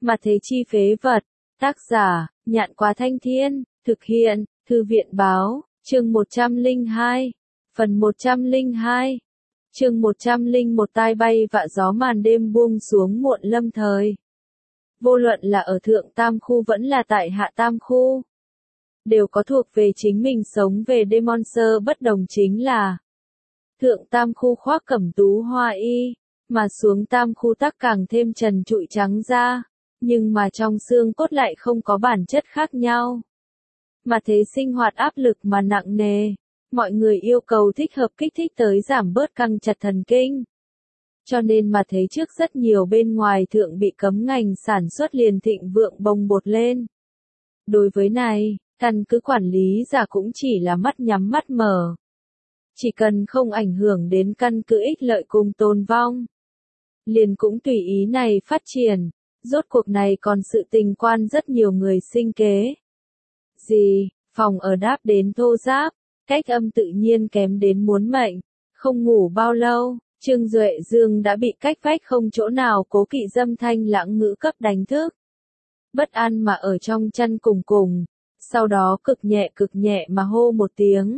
Mà thế chi phế vật. Tác giả, Nhạn Quá Thanh Thiên, thực hiện, Thư viện Báo, chương 102, phần 102, chương 101 tai bay vạ gió màn đêm buông xuống muộn lâm thời. Vô luận là ở thượng tam khu vẫn là tại hạ tam khu, đều có thuộc về chính mình sống về đêm monster bất đồng chính là thượng tam khu khoác cẩm tú hoa y, mà xuống tam khu tắc càng thêm trần trụi trắng da, nhưng mà trong xương cốt lại không có bản chất khác nhau. Mà thế sinh hoạt áp lực mà nặng nề, mọi người yêu cầu thích hợp kích thích tới giảm bớt căng chặt thần kinh. Cho nên mà thế trước rất nhiều bên ngoài thượng bị cấm ngành sản xuất liền thịnh vượng bồng bột lên. Đối với này, căn cứ quản lý giả cũng chỉ là mắt nhắm mắt mở. Chỉ cần không ảnh hưởng đến căn cứ ích lợi cùng tồn vong, liền cũng tùy ý này phát triển. Rốt cuộc này còn sự tình quan rất nhiều người sinh kế. Gì, phòng ở đáp đến thô ráp, cách âm tự nhiên kém đến muốn mệnh, không ngủ bao lâu, Trương Duệ Dương đã bị cách vách không chỗ nào cố kỵ dâm thanh lãng ngữ cấp đánh thức. Bất an mà ở trong chăn cùng, sau đó cực nhẹ mà hô một tiếng,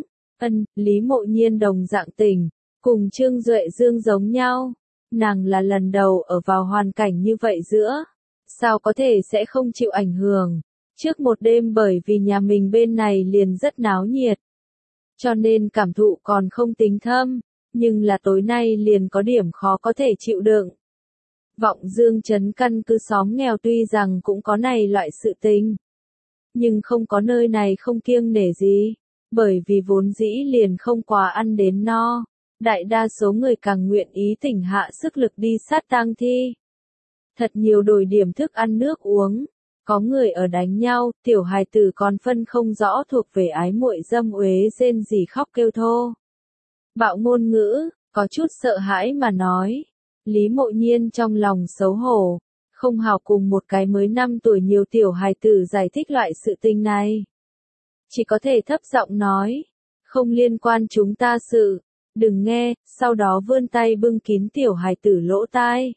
Lý Mộ Nhiên đồng dạng tỉnh, cùng Trương Duệ Dương giống nhau, nàng là lần đầu ở vào hoàn cảnh như vậy giữa. Sao có thể sẽ không chịu ảnh hưởng? Trước một đêm bởi vì nhà mình bên này liền rất náo nhiệt, cho nên cảm thụ còn không tính thâm, nhưng là tối nay liền có điểm khó có thể chịu đựng. Vọng Dương trấn căn cứ xóm nghèo tuy rằng cũng có này loại sự tình, nhưng không có nơi này không kiêng nể gì, bởi vì vốn dĩ liền không quá ăn đến no, đại đa số người càng nguyện ý tỉnh hạ sức lực đi sát tang thi. Thật nhiều đổi điểm thức ăn nước uống, có người ở đánh nhau, tiểu hài tử còn phân không rõ thuộc về ái muội dâm uế rên rỉ khóc kêu thô. Bạo ngôn ngữ, có chút sợ hãi mà nói. Lý Mộ Nhiên trong lòng xấu hổ, không hào cùng một cái mới 5 tuổi nhiều tiểu hài tử giải thích loại sự tình này. Chỉ có thể thấp giọng nói, không liên quan chúng ta sự, đừng nghe, sau đó vươn tay bưng kín tiểu hài tử lỗ tai.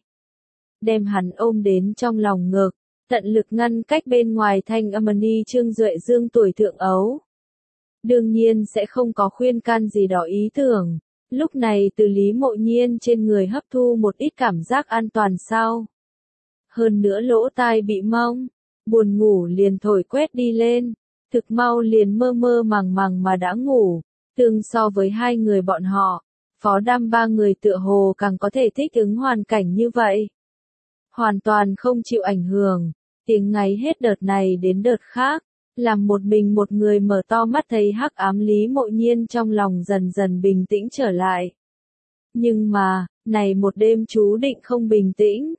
Đem hắn ôm đến trong lòng ngực, tận lực ngăn cách bên ngoài thanh âm ni Trương Duệ Dương tuổi thượng ấu. Đương nhiên sẽ không có khuyên can gì đó ý tưởng, lúc này từ Lý Mộ Nhiên trên người hấp thu một ít cảm giác an toàn sau. Hơn nữa lỗ tai bị mông, buồn ngủ liền thổi quét đi lên, thực mau liền mơ mơ màng mà đã ngủ, tương so với hai người bọn họ, Phó Đam ba người tựa hồ càng có thể thích ứng hoàn cảnh như vậy. Hoàn toàn không chịu ảnh hưởng, tiếng ngáy hết đợt này đến đợt khác, làm một mình một người mở to mắt thấy hắc ám Lý Mộ Nhiên trong lòng dần dần bình tĩnh trở lại. Nhưng mà, này một đêm chú định không bình tĩnh,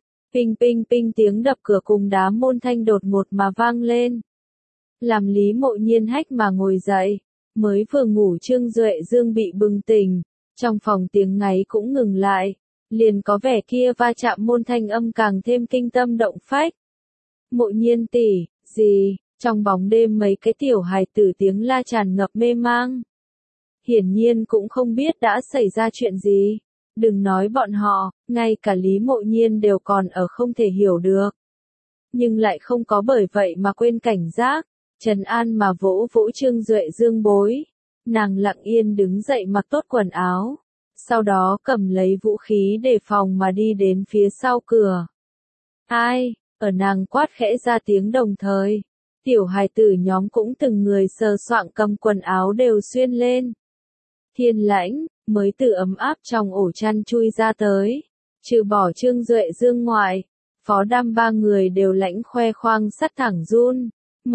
ping tiếng đập cửa cùng đá môn thanh đột ngột mà vang lên. Làm Lý Mộ Nhiên hách mà ngồi dậy, mới vừa ngủ Trương Duệ Dương bị bừng tỉnh, trong phòng tiếng ngáy cũng ngừng lại. Liền có vẻ kia va chạm môn thanh âm càng thêm kinh tâm động phách. Mộ Nhiên tỷ, gì, trong bóng đêm mấy cái tiểu hài tử tiếng la tràn ngập mê mang. Hiển nhiên cũng không biết đã xảy ra chuyện gì. Đừng nói bọn họ, ngay cả Lý Mộ Nhiên đều còn ở không thể hiểu được. Nhưng lại không có bởi vậy mà quên cảnh giác, trấn an mà vỗ vỗ Trương Duệ Dương bối. Nàng lặng yên đứng dậy mặc tốt quần áo. Sau đó cầm lấy vũ khí đề phòng mà đi đến phía sau cửa. Ai, ở nàng quát khẽ ra tiếng đồng thời. Tiểu hài tử nhóm cũng từng người sờ soạng cầm quần áo đều xuyên lên. Thiên lãnh, mới từ ấm áp trong ổ chăn chui ra tới. Trừ bỏ Trương Duệ Dương ngoại, Phó Đam ba người đều lãnh khoe khoang sắt thẳng run.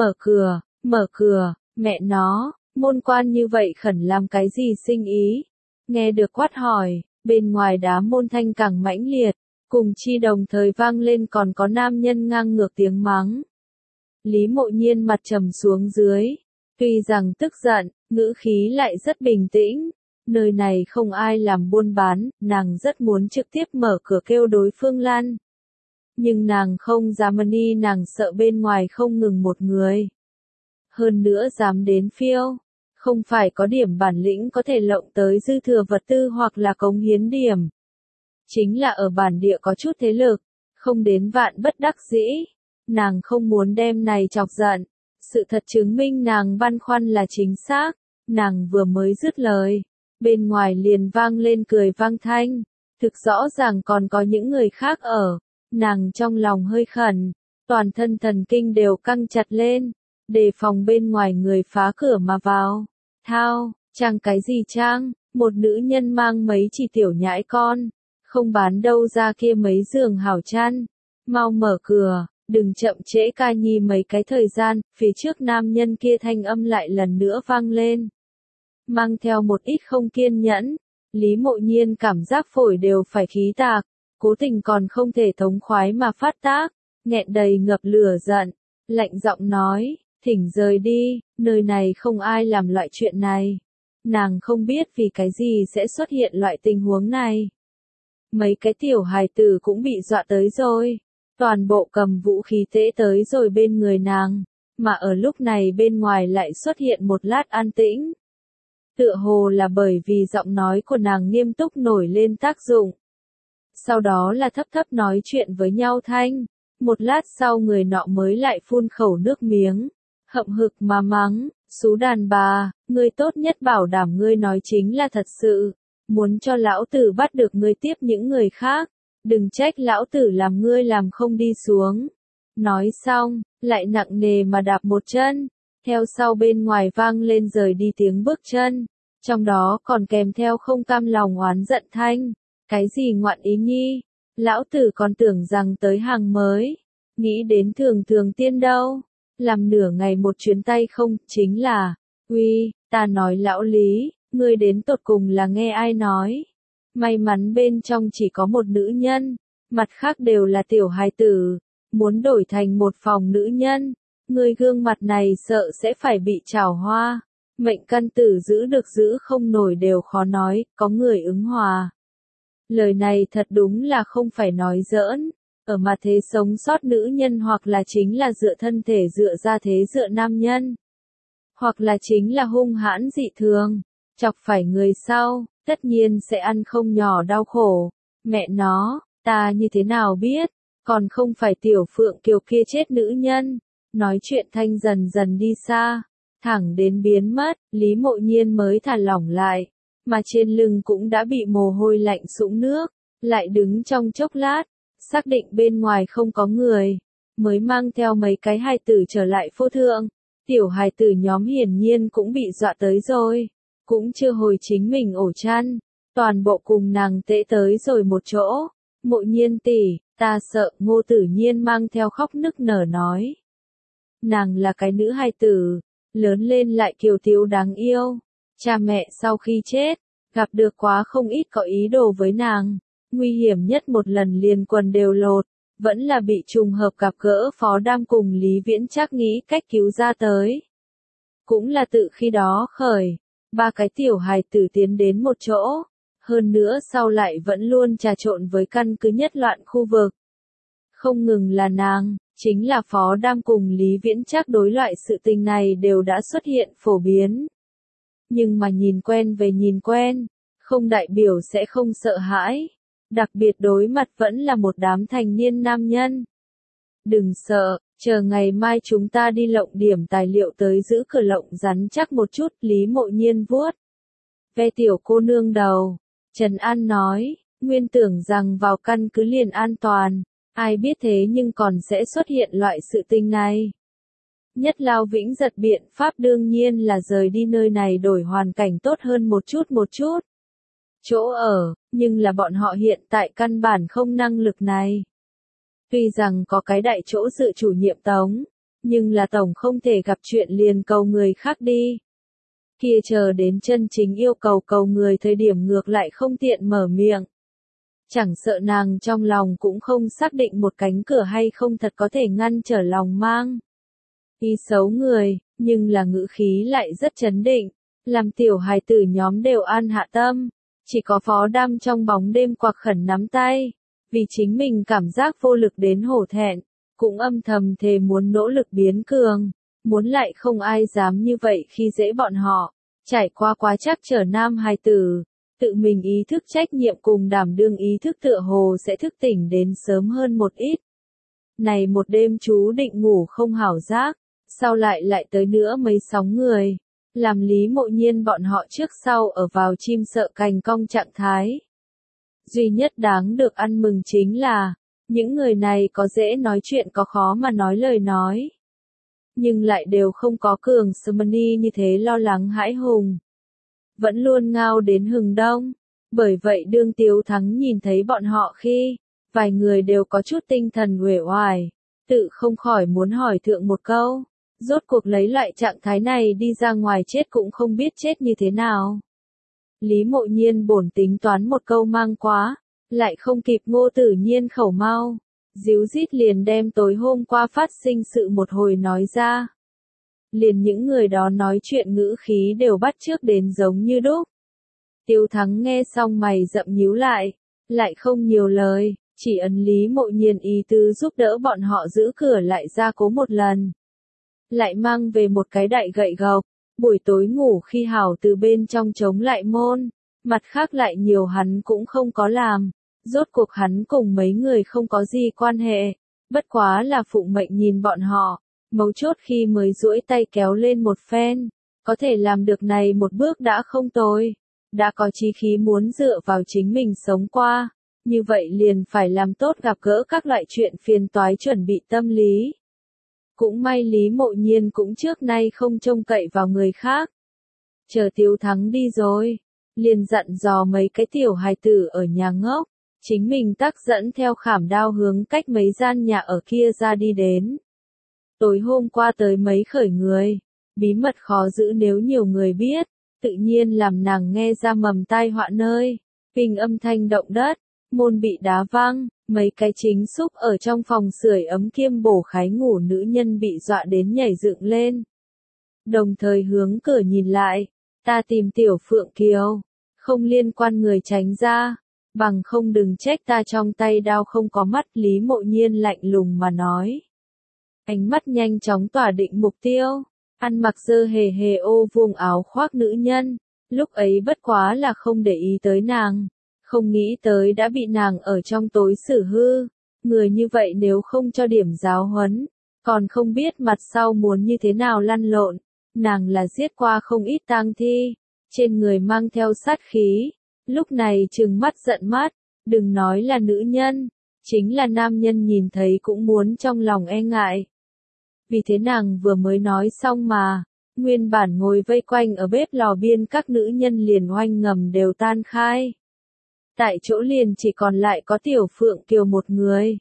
Mở cửa, mẹ nó, môn quan như vậy khẩn làm cái gì sinh ý. Nghe được quát hỏi, bên ngoài đá môn thanh càng mãnh liệt, cùng chi đồng thời vang lên còn có nam nhân ngang ngược tiếng mắng. Lý Mộ Nhiên mặt trầm xuống dưới, tuy rằng tức giận, ngữ khí lại rất bình tĩnh, nơi này không ai làm buôn bán, nàng rất muốn trực tiếp mở cửa kêu đối phương lăn. Nhưng nàng không dám đi, nàng sợ bên ngoài không ngừng một người. Hơn nữa dám đến phiêu. Không phải có điểm bản lĩnh có thể lộng tới dư thừa vật tư hoặc là cống hiến điểm. Chính là ở bản địa có chút thế lực, không đến vạn bất đắc dĩ, nàng không muốn đem này chọc giận. Sự thật chứng minh nàng băn khoăn là chính xác, nàng vừa mới dứt lời, bên ngoài liền vang lên cười vang thanh, thực rõ ràng còn có những người khác ở, nàng trong lòng hơi khẩn, toàn thân thần kinh đều căng chặt lên, đề phòng bên ngoài người phá cửa mà vào. Thao, trang cái gì trang, một nữ nhân mang mấy chỉ tiểu nhãi con, không bán đâu ra kia mấy giường hảo chăn, mau mở cửa. Đừng chậm trễ ca nhi mấy cái thời gian, phía trước nam nhân kia thanh âm lại lần nữa vang lên. Mang theo một ít không kiên nhẫn, Lý Mộ Nhiên cảm giác phổi đều phải khí tạc, cố tình còn không thể thống khoái mà phát tác, nghẹn đầy ngập lửa giận, lạnh giọng nói, thỉnh rời đi, nơi này không ai làm loại chuyện này. Nàng không biết vì cái gì sẽ xuất hiện loại tình huống này. Mấy cái tiểu hài tử cũng bị dọa tới rồi. Toàn bộ cầm vũ khí tễ tới rồi bên người nàng, mà ở lúc này bên ngoài lại xuất hiện một lát an tĩnh. Tựa hồ là bởi vì giọng nói của nàng nghiêm túc nổi lên tác dụng. Sau đó là thấp thấp nói chuyện với nhau thanh, một lát sau người nọ mới lại phun khẩu nước miếng, hậm hực mà mắng, xú đàn bà, ngươi tốt nhất bảo đảm ngươi nói chính là thật sự, muốn cho lão tử bắt được ngươi tiếp những người khác. Đừng trách lão tử làm ngươi làm không đi xuống. Nói xong, lại nặng nề mà đạp một chân, theo sau bên ngoài vang lên rời đi tiếng bước chân, trong đó còn kèm theo không cam lòng oán giận thanh. Cái gì ngoạn ý nhi? Lão tử còn tưởng rằng tới hàng mới, nghĩ đến thường thường tiên đâu, làm nửa ngày một chuyến tay không, chính là, uy, ta nói lão Lý, ngươi đến tột cùng là nghe ai nói? May mắn bên trong chỉ có một nữ nhân, mặt khác đều là tiểu hài tử, muốn đổi thành một phòng nữ nhân, người gương mặt này sợ sẽ phải bị trào hoa, mệnh căn tử giữ được giữ không nổi đều khó nói, có người ứng hòa. Lời này thật đúng là không phải nói giỡn, ở mặt thế sống sót nữ nhân hoặc là chính là dựa thân thể dựa ra thế dựa nam nhân, hoặc là chính là hung hãn dị thường, chọc phải người sau. Tất nhiên sẽ ăn không nhỏ đau khổ. Mẹ nó, ta như thế nào biết, còn không phải tiểu phượng kiều kia chết nữ nhân. Nói chuyện thanh dần dần đi xa, thẳng đến biến mất, Lý Mộ Nhiên mới thả lỏng lại, mà trên lưng cũng đã bị mồ hôi lạnh sũng nước, lại đứng trong chốc lát, xác định bên ngoài không có người, mới mang theo mấy cái hài tử trở lại phô thượng. Tiểu hài tử nhóm hiển nhiên cũng bị dọa tới rồi. Cũng chưa hồi chính mình ổ chăn, toàn bộ cùng nàng tễ tới rồi một chỗ. Mộ Nhiên tỷ, ta sợ, Ngô Tử Nhiên mang theo khóc nức nở nói. Nàng là cái nữ hài tử, lớn lên lại kiều thiếu đáng yêu. Cha mẹ sau khi chết, gặp được quá không ít có ý đồ với nàng. Nguy hiểm nhất một lần liền quần đều lột, vẫn là bị trùng hợp gặp gỡ Phó Đam cùng Lý Viễn Trác nghĩ cách cứu ra tới. Cũng là tự khi đó khởi. Ba cái tiểu hài tử tiến đến một chỗ, hơn nữa sau lại vẫn luôn trà trộn với căn cứ nhất loạn khu vực. Không ngừng là nàng, chính là Phó Đam cùng Lý Viễn Trác đối loại sự tình này đều đã xuất hiện phổ biến. Nhưng mà nhìn quen về nhìn quen, không đại biểu sẽ không sợ hãi, đặc biệt đối mặt vẫn là một đám thành niên nam nhân. Đừng sợ, chờ ngày mai chúng ta đi lộng điểm tài liệu tới giữ cửa lộng rắn chắc một chút, Lý Mộ Nhiên vuốt ve tiểu cô nương đầu. Trần An nói, nguyên tưởng rằng vào căn cứ liền an toàn, ai biết thế nhưng còn sẽ xuất hiện loại sự tình này. Nhất Lao Vĩnh giật biện pháp đương nhiên là rời đi nơi này đổi hoàn cảnh tốt hơn một chút. Chỗ ở, nhưng là bọn họ hiện tại căn bản không năng lực này. Tuy rằng có cái đại chỗ dự chủ nhiệm Tống, nhưng là Tổng không thể gặp chuyện liền cầu người khác đi. Kia chờ đến chân chính yêu cầu người thời điểm ngược lại không tiện mở miệng. Chẳng sợ nàng trong lòng cũng không xác định một cánh cửa hay không thật có thể ngăn trở lòng mang. Ý xấu người, nhưng là ngữ khí lại rất chấn định, làm tiểu hài tử nhóm đều an hạ tâm. Chỉ có Phó Đam trong bóng đêm quặc khẩn nắm tay. Vì chính mình cảm giác vô lực đến hổ thẹn, cũng âm thầm thề muốn nỗ lực biến cường, muốn lại không ai dám như vậy khi dễ bọn họ, trải qua quá chắc trở nam hài tử, tự mình ý thức trách nhiệm cùng đảm đương ý thức tựa hồ sẽ thức tỉnh đến sớm hơn một ít. Này một đêm chú định ngủ không hảo giác, sau lại tới nữa mấy sóng người, làm Lý Mộ Nhiên bọn họ trước sau ở vào chim sợ cành cong trạng thái. Duy nhất đáng được ăn mừng chính là, những người này có dễ nói chuyện có khó mà nói lời nói. Nhưng lại đều không có Cường Smani như thế lo lắng hãi hùng. Vẫn luôn ngao đến hừng đông. Bởi vậy đương Tiếu Thắng nhìn thấy bọn họ khi, vài người đều có chút tinh thần uể oải, tự không khỏi muốn hỏi thượng một câu. Rốt cuộc lấy lại trạng thái này đi ra ngoài chết cũng không biết chết như thế nào. Lý Mộ Nhiên bổn tính toán một câu mang quá, lại không kịp Ngô Tử Nhiên khẩu mau. Díu dít liền đem tối hôm qua phát sinh sự một hồi nói ra. Liền những người đó nói chuyện ngữ khí đều bắt chước đến giống như đúc. Tiếu Thắng nghe xong mày rậm nhíu lại không nhiều lời, chỉ ấn Lý Mộ Nhiên ý tứ giúp đỡ bọn họ giữ cửa lại ra cố một lần. Lại mang về một cái đại gậy gộc, buổi tối ngủ khi hảo từ bên trong chống lại môn, mặt khác lại nhiều hắn cũng không có làm. Rốt cuộc hắn cùng mấy người không có gì quan hệ, bất quá là phụ mệnh nhìn bọn họ, mấu chốt khi mới duỗi tay kéo lên một phen, có thể làm được này một bước đã không tồi, đã có chí khí muốn dựa vào chính mình sống qua, như vậy liền phải làm tốt gặp gỡ các loại chuyện phiền toái chuẩn bị tâm lý. Cũng may Lý Mộ Nhiên cũng trước nay không trông cậy vào người khác. Chờ Tiếu Thắng đi rồi, liền dặn dò mấy cái tiểu hài tử ở nhà ngốc. Chính mình tác dẫn theo khảm đao hướng cách mấy gian nhà ở kia ra đi đến. Tối hôm qua tới mấy khởi người, bí mật khó giữ nếu nhiều người biết, tự nhiên làm nàng nghe ra mầm tai họa nơi, kinh âm thanh động đất, môn bị đá văng, mấy cái chính xúc ở trong phòng sưởi ấm kiêm bổ khái ngủ nữ nhân bị dọa đến nhảy dựng lên. Đồng thời hướng cửa nhìn lại, ta tìm Tiểu Phượng Kiều, không liên quan người tránh ra. Bằng không đừng trách ta trong tay đao không có mắt. Lý Mộ Nhiên lạnh lùng mà nói. Ánh mắt nhanh chóng tỏa định mục tiêu, ăn mặc dơ hề hề ô vuông áo khoác nữ nhân, lúc ấy bất quá là không để ý tới nàng, không nghĩ tới đã bị nàng ở trong tối xử hư, người như vậy nếu không cho điểm giáo huấn, còn không biết mặt sau muốn như thế nào lăn lộn, nàng là giết qua không ít tang thi, trên người mang theo sát khí. Lúc này trừng mắt giận mắt, đừng nói là nữ nhân, chính là nam nhân nhìn thấy cũng muốn trong lòng e ngại. Vì thế nàng vừa mới nói xong mà, nguyên bản ngồi vây quanh ở bếp lò biên các nữ nhân liền oanh ngầm đều tan khai. Tại chỗ liền chỉ còn lại có Tiểu Phượng Kiều một người.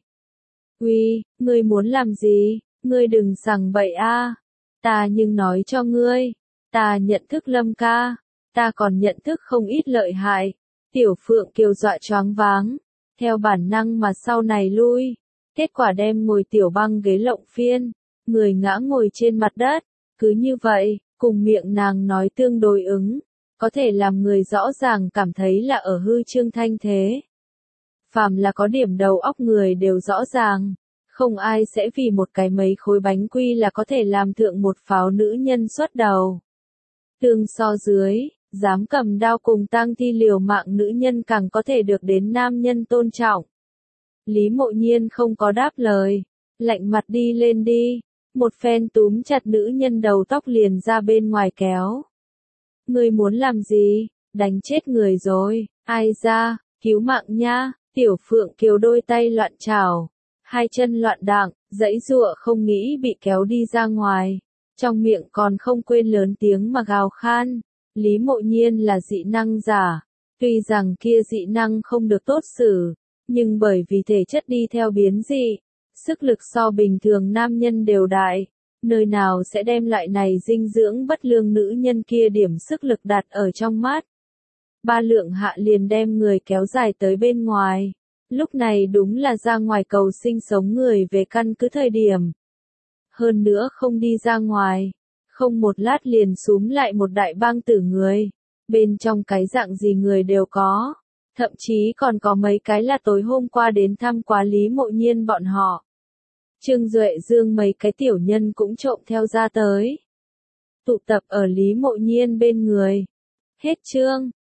Uy, ngươi muốn làm gì, ngươi đừng sằng bậy a. Ta nhưng nói cho ngươi, ta nhận thức Lâm ca. Ta còn nhận thức không ít lợi hại. Tiểu Phượng Kiều dọa choáng váng, theo bản năng mà sau này lui, kết quả đem ngồi tiểu băng ghế lộng phiên, người ngã ngồi trên mặt đất, cứ như vậy, cùng miệng nàng nói tương đối ứng, có thể làm người rõ ràng cảm thấy là ở hư trương thanh thế. Phàm là có điểm đầu óc người đều rõ ràng, không ai sẽ vì một cái mấy khối bánh quy là có thể làm thượng một pháo nữ nhân xuất đầu. Tương so dưới, dám cầm đao cùng tang thi liều mạng nữ nhân càng có thể được đến nam nhân tôn trọng. Lý Mộ Nhiên không có đáp lời, lạnh mặt đi lên đi, một phen túm chặt nữ nhân đầu tóc liền ra bên ngoài kéo. Ngươi muốn làm gì, đánh chết người rồi, ai ra, cứu mạng nha. Tiểu Phượng Kiều đôi tay loạn trảo, hai chân loạn đạng, giãy giụa không nghĩ bị kéo đi ra ngoài, trong miệng còn không quên lớn tiếng mà gào khan. Lý Mộ Nhiên là dị năng giả, tuy rằng kia dị năng không được tốt xử, nhưng bởi vì thể chất đi theo biến dị, sức lực so bình thường nam nhân đều đại, nơi nào sẽ đem lại này dinh dưỡng bất lương nữ nhân kia điểm sức lực đặt ở trong mắt. Ba lượng hạ liền đem người kéo dài tới bên ngoài, lúc này đúng là ra ngoài cầu sinh sống người về căn cứ thời điểm. Hơn nữa không đi ra ngoài, không một lát liền xúm lại một đại bang tử người, bên trong cái dạng gì người đều có, thậm chí còn có mấy cái là tối hôm qua đến thăm quá Lý Mộ Nhiên bọn họ. Trương Duệ Dương mấy cái tiểu nhân cũng trộm theo ra tới, tụ tập ở Lý Mộ Nhiên bên người. Hết chương.